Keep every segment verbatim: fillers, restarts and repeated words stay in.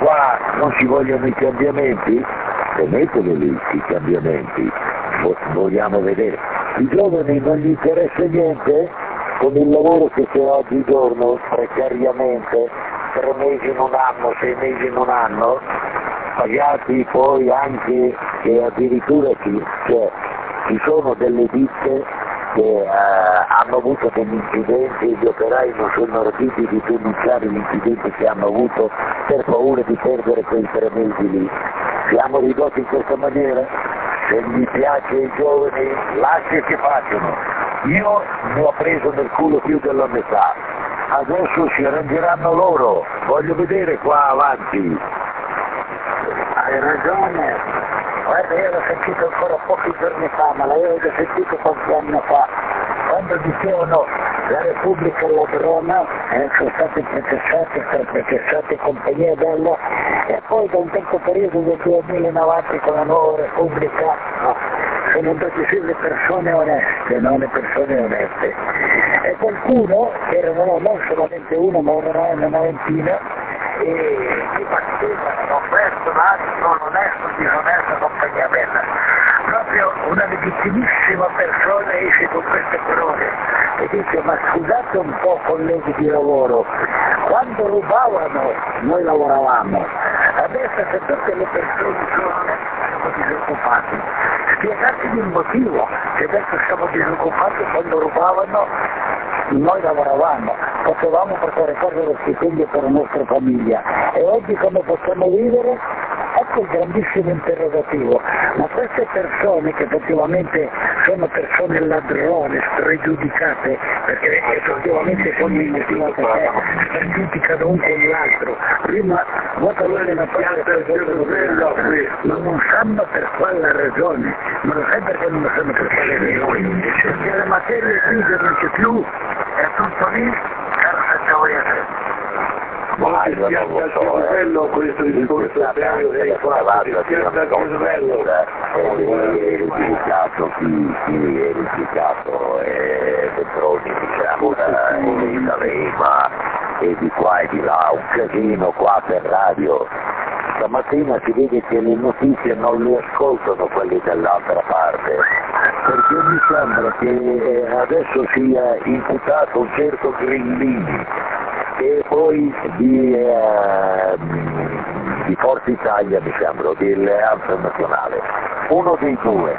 qua non ci vogliono i cambiamenti? Teneteli lì i cambiamenti, vogliamo vedere. I giovani non gli interessa niente? Con il lavoro che c'è oggigiorno, precariamente, tre mesi in un anno, sei mesi in un anno, pagati poi anche che addirittura ci, cioè, ci sono delle ditte che eh, hanno avuto degli incidenti e gli operai non sono riusciti di denunciare gli incidenti che hanno avuto per paura di perdere quei tre mesi lì. Siamo ridotti in questa maniera? Se gli piace ai giovani, lascia che facciano. Io mi ho preso nel culo più della metà, adesso si arrangeranno loro, voglio vedere qua avanti. Hai ragione, guarda, io l'ho sentito ancora pochi giorni fa, ma l'avevo già sentito qualche anno fa, quando dicevano la Repubblica e ladrona, eh, sono stati processati, sono processati compagnia bella, e poi da un certo periodo del duemila in avanti con la nuova Repubblica, no, sono andate su le persone oneste, no? Le persone oneste. E qualcuno, che erano non solamente uno, ma erano una ventina, e si battevano personaggi non onesto, disonesto, compagnia bella. Proprio una legittimissima persona esce con queste parole e dice: ma scusate un po' colleghi di lavoro, quando rubavano noi lavoravamo, adesso se tutte le persone sono oneste siamo disoccupati, spiegatemi il motivo che adesso siamo disoccupati quando rubavano noi lavoravamo, potevamo portare a casa lo stipendio per la nostra famiglia e oggi come possiamo vivere? Ecco il grandissimo interrogativo, ma queste persone che effettivamente sono persone ladrone, spregiudicate, perché effettivamente sono immotivate, spregiudicano un con l'altro, prima votano una parte per quello, ma non sanno per quale ragione, ma lo sai perché non lo sanno per quale ragione, perché le materie grigie non c'è più, è tutto lì, caro Sangiovese. Ma ti piace al cervello questo discorso serio che hai fatto, ti piace al cervello? È rigidicato chi, chi è rigidicato, è Petroni, diciamo, da Lema e di qua e di là, un casino qua per radio. Stamattina si vede che le notizie non le ascoltano quelli dall'altra parte, perché mi sembra che adesso sia imputato un certo Grillini, e poi di, eh, di Forza Italia, mi sembra, di Alleanza Nazionale, uno dei due.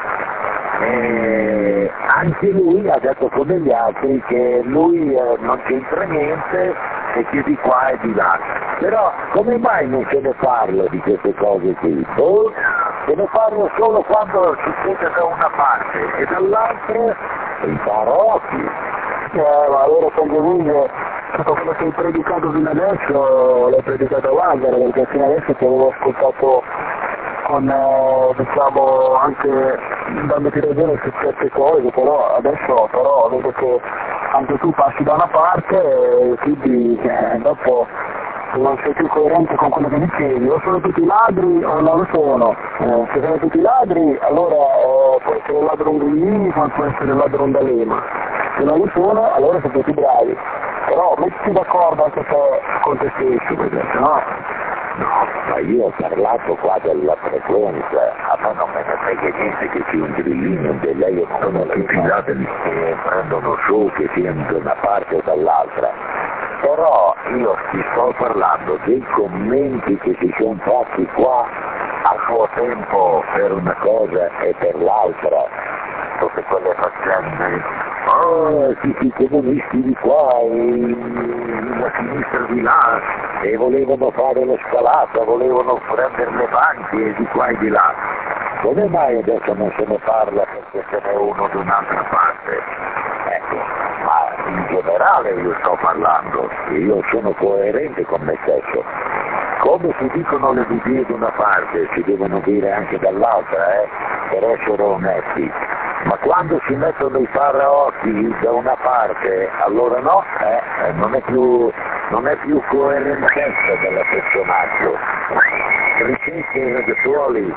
E anche lui ha detto come gli altri che lui eh, non c'entra niente e che di qua e di là. Però come mai non se ne parla di queste cose qui? Oh, se ne parla solo quando succede da una parte e dall'altra i tarocchi. Eh, ma allora Sangiovese, tutto quello che hai predicato fino adesso l'hai predicato a Wagner, perché fino adesso ti avevo ascoltato con, eh, diciamo, anche dandoti ragione su certe cose, però adesso però vedo che anche tu passi da una parte e quindi eh, dopo non sei più coerente con quello che dicevi, o sono tutti ladri o non lo sono, eh, se sono tutti ladri allora eh, può essere un ladro un Grillini, può essere un ladro un D'Alema, se non lo sono allora sono tutti bravi, però mettiti d'accordo anche te con te stesso, perché sennò... No, ma io ho parlato qua della frequenza, a me non me ne frega niente che sia un Grillino, un Delei, sono tutti i ladri che prendono su, che siano da una parte o dall'altra. Però io ti sto parlando dei commenti che si sono fatti qua a suo tempo per una cosa e per l'altra, tutte quelle faccende, oh, sì, sì, i comunisti di qua e la sinistra di là, e volevano fare la scalata, volevano prendere le banche e di qua e di là. Come mai adesso non se ne parla perché ce n'è uno da un'altra parte? Ecco, ma in generale io sto parlando, e io sono coerente con me stesso. Come si dicono le bugie da una parte, si devono dire anche dall'altra, eh, per essere onesti. Ma quando si mettono i paraocchi da una parte, allora no, eh, non è più, non è più coerentezza del personaggio. Ricette ragazzuoli,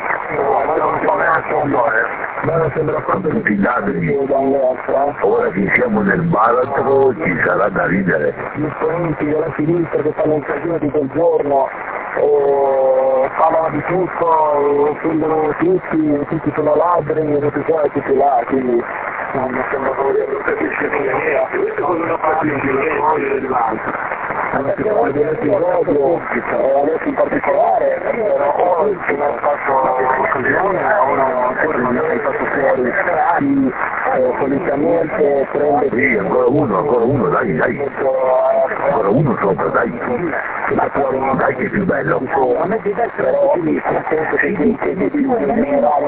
ma non sembra proprio tutti i ladri. Ora che siamo nel baratro ci sarà da ridere. Gli esponenti della sinistra che fanno il casino di quel giorno e parlano di tutto, e prendono tutti, tutti sono ladri, tutti sono tutti là, quindi non sembra proprio che capisce niente, questo cosa non fa più dell'altro. Perché l'episodio, adesso in particolare, però oggi non fatto l'occasione, uno ancora non è stato fuori, chi eh, solitamente prende... Sì, ancora uno, ancora uno, dai, dai, ancora uno sopra, dai, dai che è più bello. A me ti dà però lì, nel senso che dice di più in generale,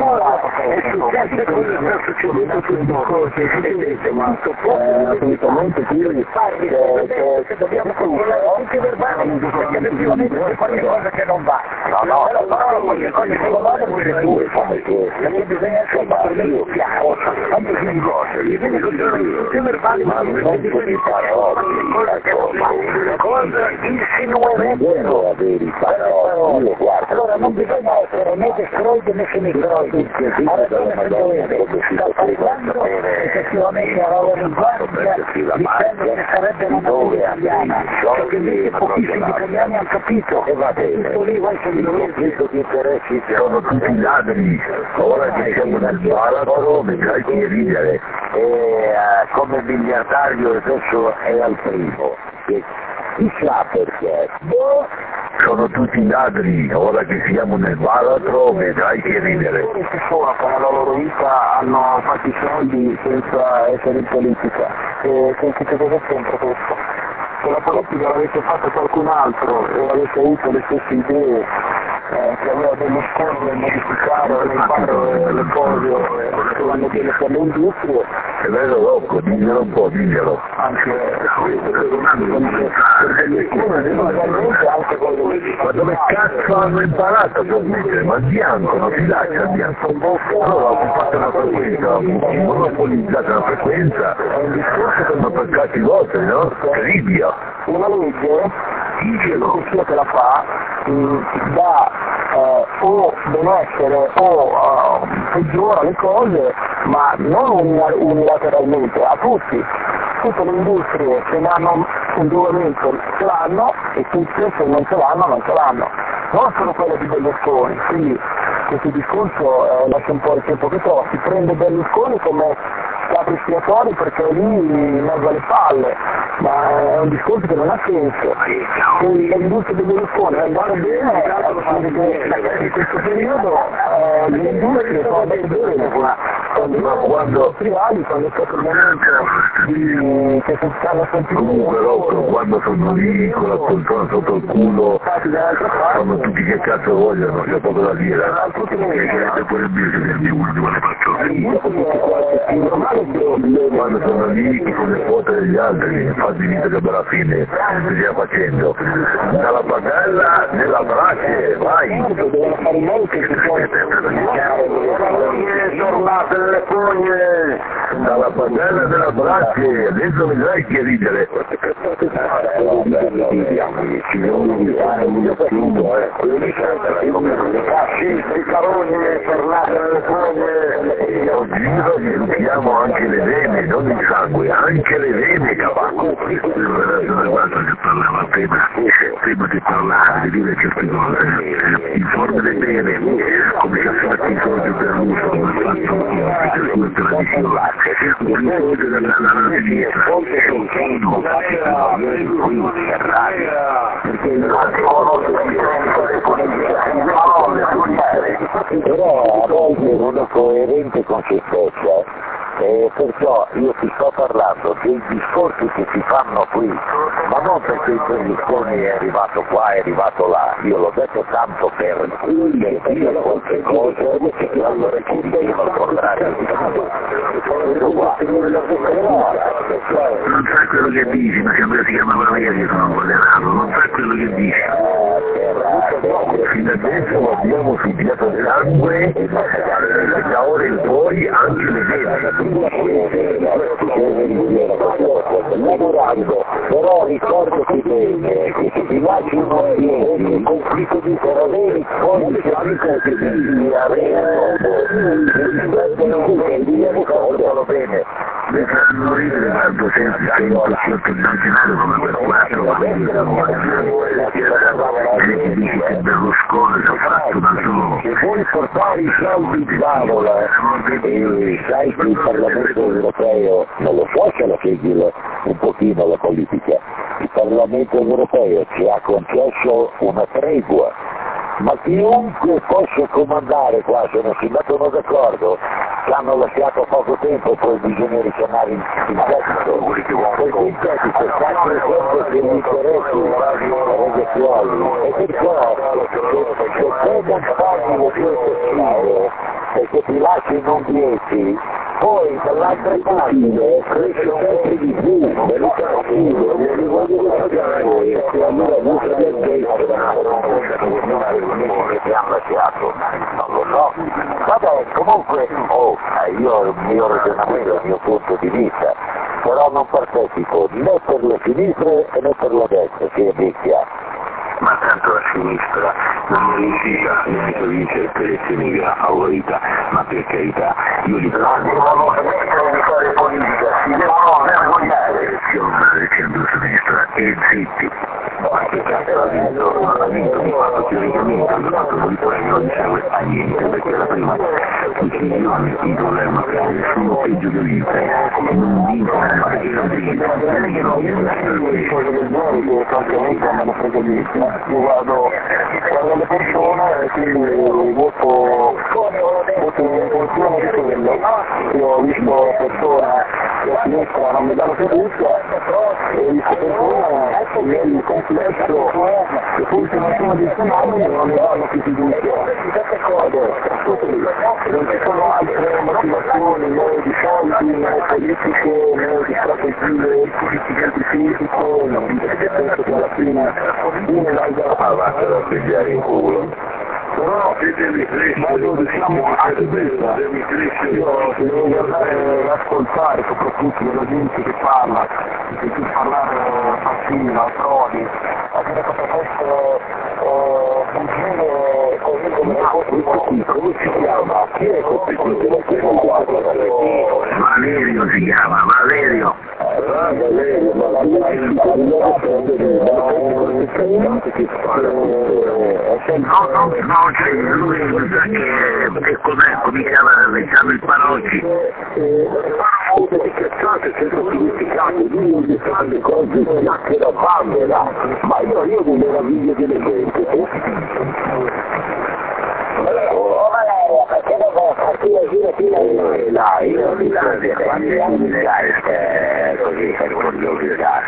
è succeduto tutto, assolutamente, quindi dobbiamo controllare anche verbalmente, perché effettivamente se fai qualcosa che non va. No, no, però fare qualche cosa che non va vuol dire tu, perché bisogna essere più chiaro, quando si cose, bisogna che verbali, ma non di quelle cose che non va, cosa insinuerebbero avere parole, guarda. Allora non bisogna essere né destroidi né semicroidi, ha ragione se dovete, sta parlando effettivamente a Raul Guardia dicendo che sarebbe una natura italiana, perché invece pochissimi italiani hanno capito, e va bene, tutto lì voi sono il conflitto di interessi sono tutti ladri, ora che siamo nel baratro vedrai chi ridere, e uh, come miliardario adesso è al primo, che chissà perché, boh, sono tutti ladri, ora che siamo nel baratro vedrai che ridere. Che sono con la loro vita hanno fatto i soldi senza essere in politica, e sentite cosa c'entra questo? Se la politica l'avesse fatta qualcun altro e avesse avuto le stesse idee, eh, che aveva delle scuole da modificare, da fare le cose che vanno bene per le industrie, è vero Rocco, diglielo un po', diglielo. anche per delle scuole, eventualmente anche con le... Ma dove cazzo hanno imparato a trasmettere? Ma il bianco, non si lascia il bianco. Allora ho fatto una frequenza, monopolizzata una frequenza, ma per cazzi vostri, no? Libia. Una legge, che che la fa, dà eh, o benessere o uh, peggiora le cose, ma non unilateralmente, a tutti. Tutte le industrie che ne hanno indubbiamente ce l'hanno e tutte se non ce l'hanno non ce l'hanno. Non solo quelle di Berlusconi, quindi questo discorso eh, lascia un po' il tempo che trova, si prende Berlusconi come capri espiatori perché è lì in mezzo alle palle, ma è un discorso che non ha senso. Se l'industria di Berlusconi andava bene, in questo periodo eh, le industrie sono andate bene, ma quando privati, quando è stato il momento di che si stanno sentendo comunque Rocco, quando sono lì con la poltrona sotto il culo fanno tutti che cazzo vogliono, c'è poco da dire, dopo il mio che mi uno le faccio quando sono lì con le quote degli altri, infatti dite che per la fine si stia facendo dalla padella nella brace, vai tornate nelle fogne dalla padella della brace, adesso vedrai che ridere fascisti, carogne, tornate nelle fogne io giro e rubiamo anche le vene, non il sangue, anche le vene, cavallo. Guarda che parlava prima, prima di parlare, di dire certe cose, informale bene, come si è fatto i soldi per l'uso, come ha fatto per le sue tradizioni, un soldi della sinistra, sono però a volte non è coerente con se stesso. Eh, perciò io ti sto parlando dei discorsi che si fanno qui, ma non perché il Berlusconi è arrivato qua, è arrivato là, io l'ho detto tanto per dire qualche cosa e allora ci diceva il contrario. Non sai quello che dici, ma sembra si chiamava Maria che sono un po' denaro, non sai quello che dici. Fino adesso abbiamo studiato sangue e da ora in poi anche le vene. Lavorando, però ricordati bene che se ti lasci un ambiente, un conflitto di paralleli, poi si applica che devi avere, ricordalo bene. mi fanno ridere quando senti che un cosciotto immaginario come quel quattro, quindi che muore, e ti dici che Berlusconi si è fatto da solo. Se vuoi portare i soldi in tavola e sai che il Parlamento europeo, non lo so se lo segui un pochino la politica, il Parlamento europeo ci ha concesso una tregua, ma chiunque possa comandare qua, se non si mettono d'accordo, ci hanno lasciato poco tempo, poi bisogna ritornare in debito. Perché in debito stanno sempre per gli interessi regattuali, e perciò se te non paghi le tue tassine perché ti lasci non dieci, poi dall'altra parte cresce sempre di più, e lo cattivo, e li voglio sapere, e allora musa del che hanno lasciato, non lo so. Vabbè, comunque, oh, io ho il mio ragionamento, il mio punto di vista, però non partecipo né per le sinistre né per la destra, che è vecchia. Ma tanto la sinistra non è riuscita neanche a vincere per elezioni favorita, ma per carità, io li provo. Non devono smettere di fare politica, si devono vergognare. Elezione del centro-sinistra e zitti. Ma che cazzo ha vinto? Non ha vinto di fatto teoricamente, hanno fatto una vittoria che non serve a niente, perché la prima decisione il governo cambia, sono peggio di vita, non vincono perché non vincono, io guardo, guardo le persone e quindi voto, voto in funzione di quello. Io ho visto persone che a sinistra non mi danno fiducia e ho visto persone a livello complesso che forse non sono di fenomeni non mi danno più fiducia a destra. Non ci sono altre motivazioni né di soldi, né politiche, né di strategie, di fisico, penso che alla fine uno valga ah, basta da pigliare in culo. però vado diciamo a sinistra, io se devo guardare, ascoltare soprattutto della gente che parla, di più parlare Fassina, Prodi, a dire tutto questo bugie così come le cose, come si chiama? Chi è competitivo? Chi è competitivo? Valerio si chiama, Valerio. Ah, Valerio, ma Valerio No, no, no, cioè lui che è come cominciava a leggere il Parocci. Molte di cazzate, sempre significate, lui non gli fa le cose chiacchiera bambera, ma io, io mi meraviglio delle gente. Oh Valerio, perché devo farti agire fino a dai, io mi dai, quanti anni dai, così per curiosità.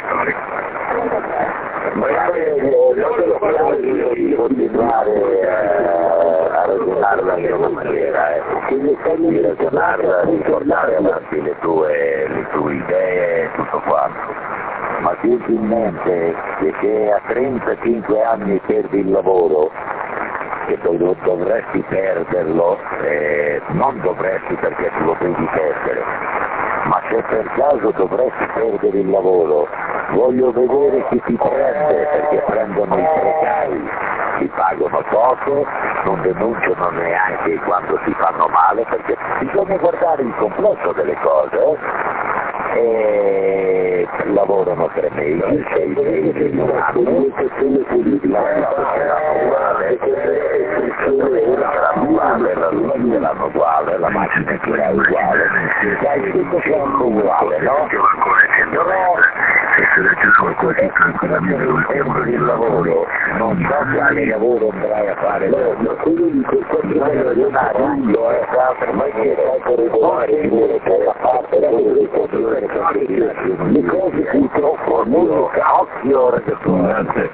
Valerio, non te lo faccio di continuare a ragionarla in una maniera, di ragionarla, di portare avanti le tue, le tue idee e tutto quanto. Ma tieni in mente che se a trentacinque anni perdi il lavoro, che dovresti perderlo, eh, non dovresti perché tu lo devi perdere, ma se per caso dovresti perdere il lavoro, voglio vedere chi ti prende, perché prendono i precari, ti pagano poco, non denunciano neanche quando si fanno male, perché bisogna guardare il complesso delle cose, e lavorano tre mesi, sei mesi, un anno, la luce ce l'hanno uguale, la macchina ce l'ha uguale, sai tutto quanto uguale, no? Se selezionavo così tranquillamente non stiamo il lavoro, non so quale lavoro andrai a fare, no, quello di questo bisogna ragionare, lo è sempre maniera, per regolare per la parte da le cose purtroppo non occhio Scusate,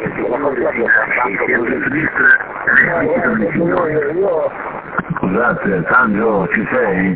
scusate, Sandro, ci sei?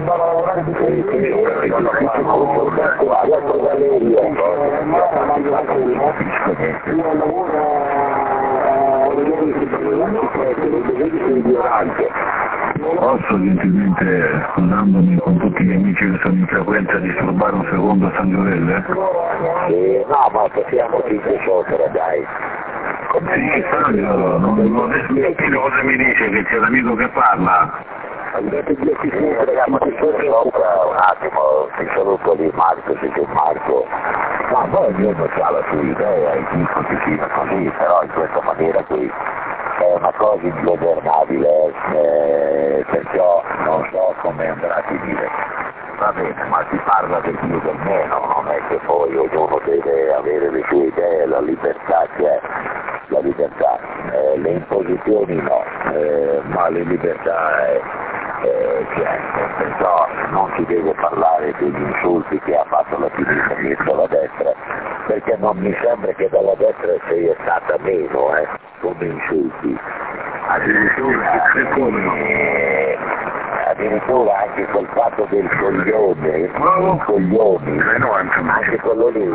Posso gentilmente, scusandomi con tutti gli amici che sono in frequenza, disturbare un secondo a San Giovelle? Eh, no, ma possiamo finire sopra, dai. Sì, Sandro, non, non adesso cosa mi dice che c'è l'amico che parla? Andiamo di sopra un attimo, mi saluto di Marco, se c'è Marco. Ma poi ognuno ha la sua idea, i tipi si così, però in questa maniera qui è una cosa ingovernabile, eh, perciò non so come andrà a finire. Va bene, ma si parla del più del meno, non è che poi ognuno deve avere le sue idee, la libertà c'è, la libertà, eh, le imposizioni no, eh, ma le libertà è, eh, c'è, perciò non si deve parlare degli insulti che ha fatto la sinistra dietro la destra, perché non mi sembra che dalla destra sia stata meno, eh, come insulti. Addirittura, eh, addirittura anche quel fatto del coglione, il coglioni, anche quello lì,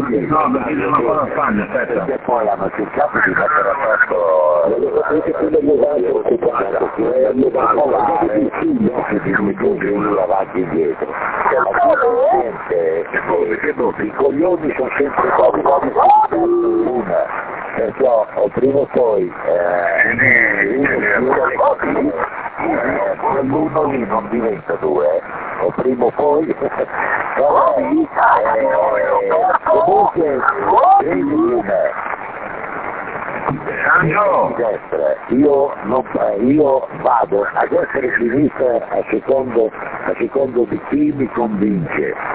perché poi hanno cercato di mettere a posto avanti e indietro. I coglioni sono sempre una, perciò o prima o poi quell'uno lì non diventa due, o prima o poi però comunque di destra, io, non, io vado a destra e a sinistra a secondo, a secondo di chi mi convince, eh,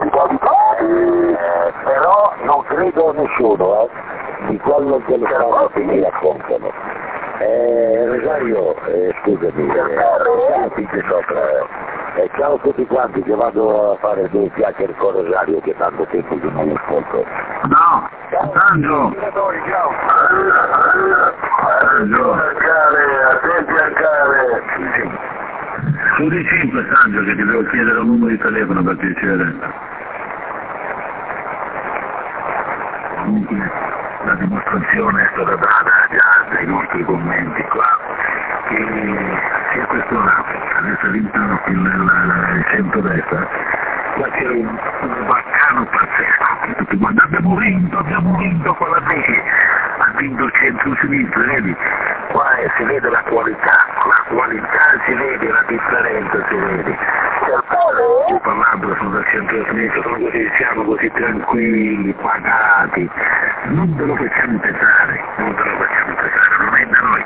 però non credo a nessuno, eh, di quello che le cose che mi raccontano. Eh, Rosario, eh, scusami, eh, che sopra, eh, ciao a tutti quanti, che vado a fare due chiacchiere con Rosario che tanto tempo che non lo ascolto. No, Sandro! Sandro! Attenti al cane! Su di cinque, Sandro, che ti devo chiedere un numero di telefono per piacere. Comunque, la dimostrazione è stata data già dai nostri commenti qua, che sia questo là, adesso vinto il, il centro-destra, qua c'era un, un baccano pazzesco, tutti guarda, abbiamo vinto, abbiamo vinto quella lì, ha vinto il centro-sinistra, vedi? Qua si vede la qualità, la qualità si vede, la differenza si vede. Sto parlando sono dal centro-sinistra, sono così, siamo così tranquilli, pagati, non ve lo facciamo pesare, non ve lo facciamo pesare, non è da noi.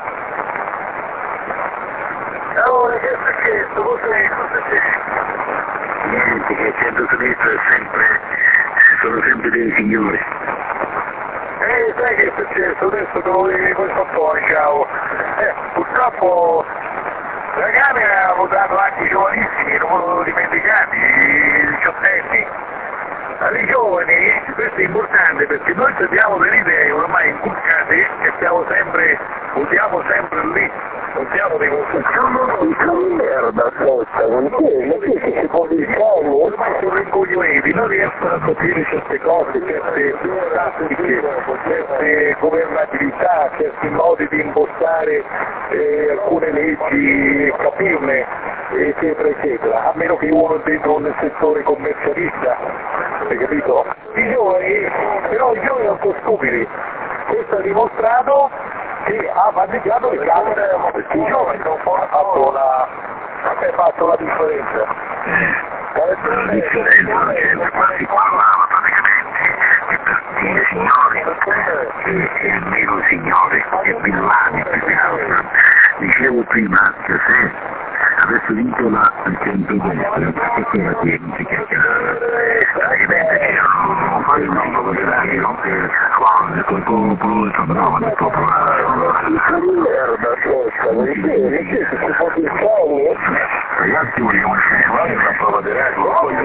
Allora, che è successo? Cos'è? Cos'è? Niente, che il centro-sinistra è sempre, sono sempre dei signori. Eh, sai che è successo? Adesso te lo dico questo poi, ciao. Eh, purtroppo la Camera ha votato anche i giovanissimi, non volevo dimenticare, i diciottenni. Alle giovani, questo è importante perché noi abbiamo delle idee ormai inculcate e stiamo sempre, votiamo sempre lì, non siamo dei consultatori. Merda, forza, non c'è, che si può dire, ormai sono incogniti, non riescono a capire certe cose, certe tattiche, certe governabilità, certi modi di impostare eh, alcune leggi, capirne, eccetera, eccetera, a meno che uno dentro nel settore commercialista. Hai capito? I giovani, però i giovani non sono stupidi, questo ha dimostrato che ha vaneggiato le camere, perché i giovani non fanno la, ha fatto la differenza. La differenza non c'entra, qua si parlava praticamente di partire signori e, e meno signori, e villani più che altro. Dicevo prima che se avesse vinto la centro-destra, questa era qui, non si chiacchierava. Praticamente c'erano fare un numero di radio, no? Che quando col popolo, insomma, no, il popolo merda, questa, non si può dire. Ragazzi, vogliamo fare una prova di radio, voglio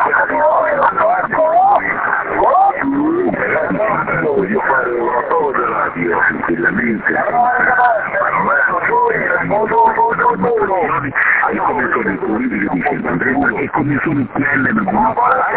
voglio fare una prova di radio, tranquillamente, io come sono il politico di centro-destra e come sono quelle da buona parte.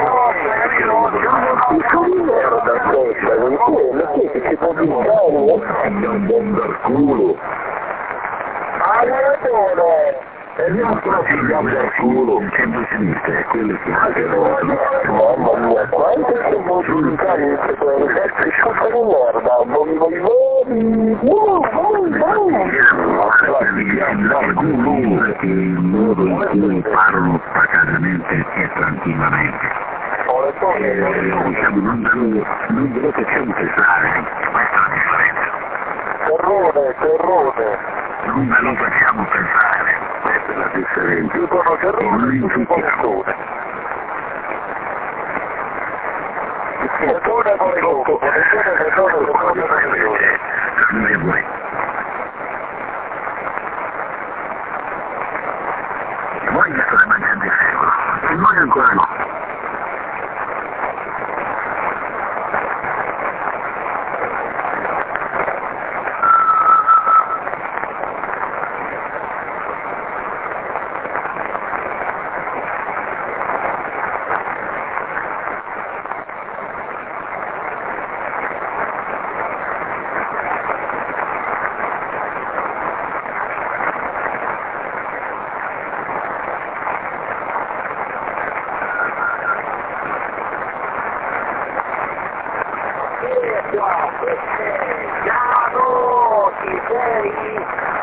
Merda, questa, non c'è, che si può dire, un bomba al culo. Ma hai ragione! E il nostro figliamo del culo, il centro-sinistra, è quello che ha detto. Mamma mia, quanto che musicali queste cose, che schifo di merda, bom bom bom, bom bom bom. alcuni perché il modo in cui parlano pacatamente e tranquillamente. Eh, diciamo, non, non ve lo facciamo pesare, questa è la differenza. Terrone, terrone. Non ve lo facciamo pesare, questa è la differenza. Io sono E terrone, non tu sei insultiamo. Terrone con le cocco, terrone, terrone, terrone, terrone. Noi e voi. Voi vi state mangiando il secolo, e noi ancora no. Piano, ci sei?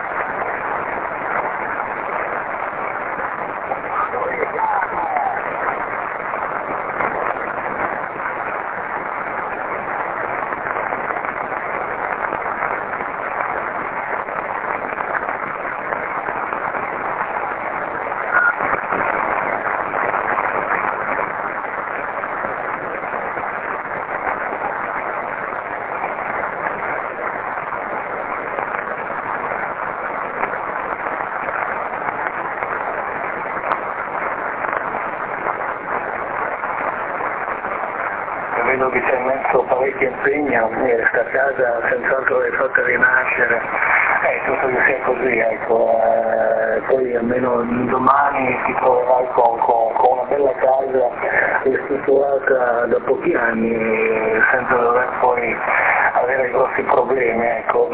Vedo che ci hai messo parecchio impegno e resta a casa senz'altro l'hai fatta rinascere, è tutto che sia così, ecco, eh, poi almeno domani ti troverai con, con, con una bella casa ristrutturata da pochi anni senza dover poi avere grossi problemi, ecco.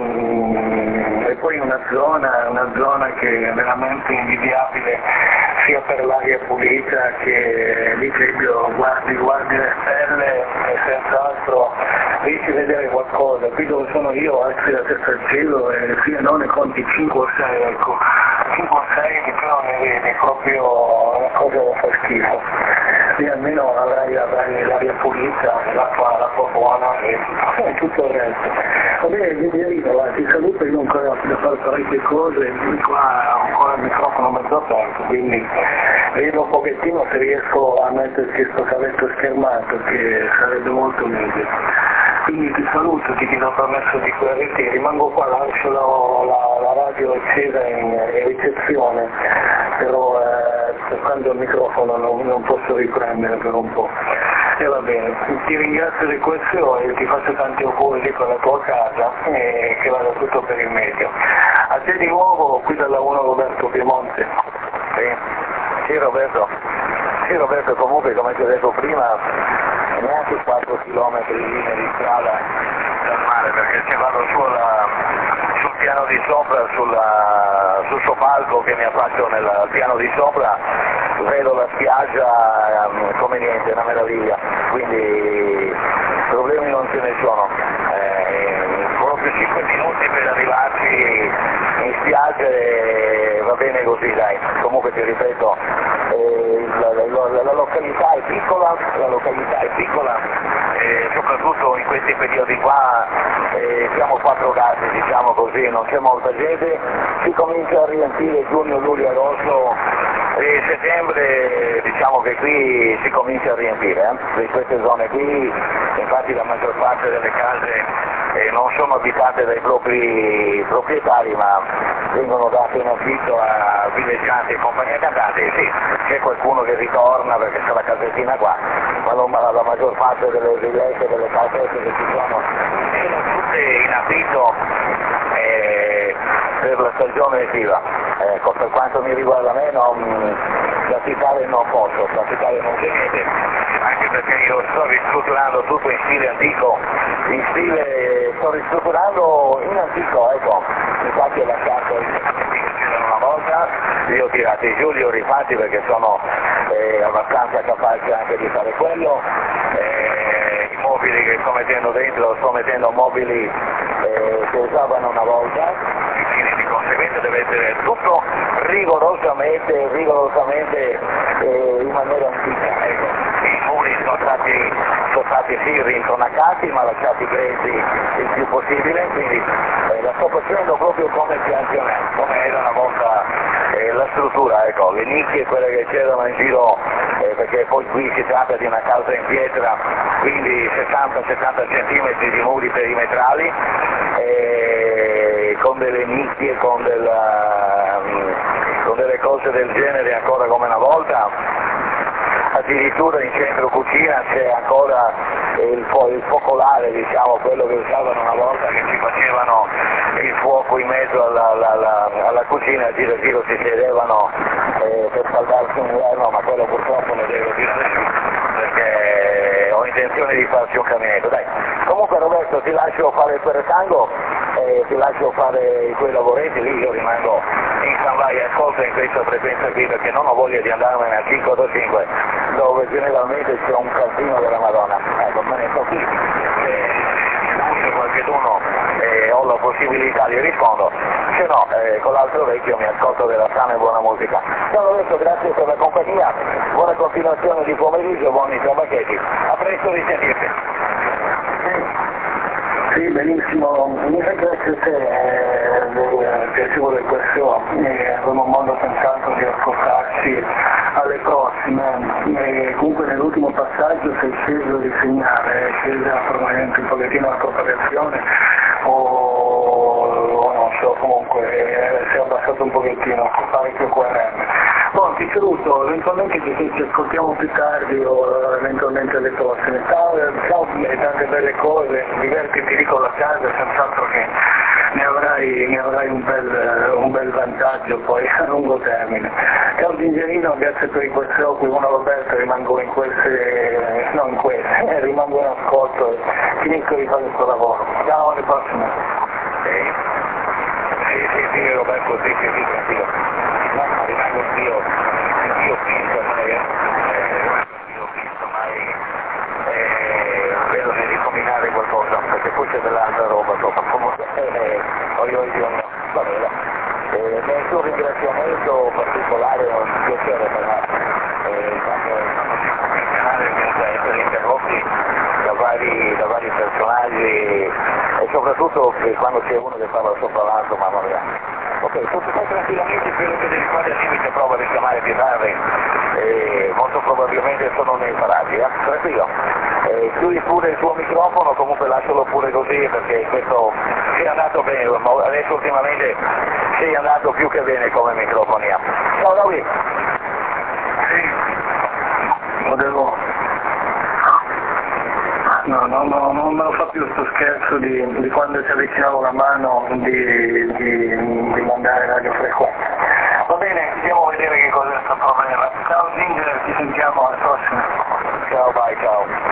Mm, e poi una zona, una zona che è veramente invidiabile sia per l'aria pulita che lì proprio guardi, guardi le stelle e senz'altro riesci a vedere qualcosa. Qui dove sono io alzi la testa al cielo e sì e no ne conti cinque o sei, ecco, cinque o sei di più non ne vedi, proprio una cosa che fa schifo. Lì almeno avrai, avrai l'aria pulita, l'acqua, l'acqua buona e tutto, tutto il resto. Va bene, Viverino, ti saluto, io ancora ho da fare parecchie cose, qua ho ancora il microfono mezzo aperto, quindi vedo un pochettino se riesco a metterci questo cavetto schermato, che sarebbe molto meglio. Quindi ti saluto, ti chiedo permesso di quereti, rimango qua, lascio la, la, la radio accesa in, in ricezione, però eh, toccando il microfono non, non posso riprendere per un po'. E va bene, ti ringrazio di questo e ti faccio tanti auguri con la tua casa e che vada tutto per il meglio. A te di nuovo, qui dalla uno Roberto Piemonte. Sì, sì Roberto, sì Roberto, comunque come ti ho detto prima, neanche quattro chilometri di linea di strada dal mare, perché se vado sulla, sul piano di sopra, sulla, sul soppalco che mi affaccio nel piano di sopra, vedo la spiaggia um, come niente, è una meraviglia, quindi problemi non ce ne sono. Eh, proprio cinque minuti per arrivarci in spiaggia e va bene così, dai. Comunque ti ripeto, eh, la, la, la località è piccola, la località è piccola, eh, soprattutto in questi periodi qua eh, siamo quattro case, diciamo così, non c'è molta gente, si comincia a riempire giugno, luglio, agosto e settembre, diciamo che qui si comincia a riempire, eh? In queste zone qui, infatti la maggior parte delle case eh, non sono abitate dai propri proprietari ma vengono date in affitto a villeggianti e compagnia cantante, e sì, c'è qualcuno che ritorna perché c'è la casettina qua, ma non, la, la maggior parte delle villette, delle casette che ci sono sono tutte in affitto eh, per la stagione estiva. Ecco, per quanto mi riguarda me non, classificare non posso, classificare non c'è niente, anche perché io sto ristrutturando tutto in stile antico, in stile, sto ristrutturando in antico, ecco, infatti ho lasciato i che c'erano una volta, li ho tirati giù, li ho rifatti perché sono eh, abbastanza capace anche di fare quello, eh, i mobili che sto mettendo dentro, sto mettendo mobili eh, che usavano una volta, quindi di conseguenza deve essere tutto rigorosamente, rigorosamente eh, in maniera antica. Ecco. I muri sono stati, sono stati sì rintonacati ma lasciati grezzi il più possibile, quindi eh, la sto facendo proprio come piancionetto, come era una volta eh, la struttura, ecco, le nicchie quelle che c'erano in giro, eh, perché poi qui si tratta di una casa in pietra, quindi sessanta settanta centimetri di muri perimetrali, eh, con delle nicchie, con, della, con delle cose del genere ancora come una volta. Addirittura in centro cucina c'è ancora il, fo il focolare, diciamo, quello che usavano una volta, che ci facevano il fuoco in mezzo alla, alla, alla, alla cucina, a giro a giro si sedevano eh, per scaldarsi in inverno, ma quello purtroppo lo devo tirare giù perché ho intenzione di farci un caminetto. Dai, comunque Roberto ti lascio fare il peretango, eh, ti lascio fare i tuoi lavoretti, lì io rimango in stand-by e ascolto in questa frequenza qui perché non ho voglia di andarmene a cinque otto cinque dove generalmente c'è un casino della Madonna. Ecco, me ne sto qui, se qualcuno eh, ho la possibilità di rispondo, se no eh, con l'altro orecchio mi ascolto della sana e buona musica. Ciao Roberto, grazie per la compagnia, buona continuazione di pomeriggio, buoni tabacchetti, a presto risentirti. Sì, benissimo, mi ringrazio te eh, del piacevole questo, eh, avremo modo senz'altro di ascoltarci alle prossime. Eh, comunque nell'ultimo passaggio sei sceso di segnare, è scesa probabilmente un pochettino la propagazione o, o non so, comunque eh, si è abbassato un pochettino, parecchio Q R M. Bon, ti saluto, eventualmente ci, ci ascoltiamo più tardi o eventualmente alle prossime. Ciao, ciao e tante belle cose, divertiti con la casa, senz'altro che ne avrai, ne avrai un, bel, un bel vantaggio poi a lungo termine. Ciao Gingerino, grazie per i questroqui, buona Roberto, rimango in queste, no in queste, rimango in ascolto e finisco di fare il suo lavoro. Ciao, alle prossime. Sì, sì, sì, sì Roberto, sì, sì, sì, tranquillo. No, ma rimango anch'io, anch'io fisso, mai, eh, rimango anch'io fisso, mai, eh, vedo di ricombinare qualcosa, perché poi c'è dell'altra roba, insomma, comunque, eh, ho io io no, va bene. Eh, nel suo ringraziamento particolare è un piacere per me, eh, quando sono sul canale senza essere interrotti da vari, da vari personaggi e soprattutto quando c'è uno che parla sopra l'altro, mamma mia. Ok, tutto stai tranquillamente, spero che devi fare al limite prova a richiamare chitarre, eh, molto probabilmente sono nei paraggi, eh? Tranquillo. Eh, chiudi pure il tuo microfono, comunque lascialo pure così perché questo si è andato bene, ma adesso ultimamente si è andato più che bene come microfonia. Ciao David! Sì, volevo... No, no, no, non me lo fa più sto scherzo di, di quando ti avvicinavo la mano di, di, di mandare radiofrequenza. Va bene, andiamo a vedere che cosa è questo problema. Ciao Ginger, ci sentiamo alla prossima. Ciao, bye, ciao.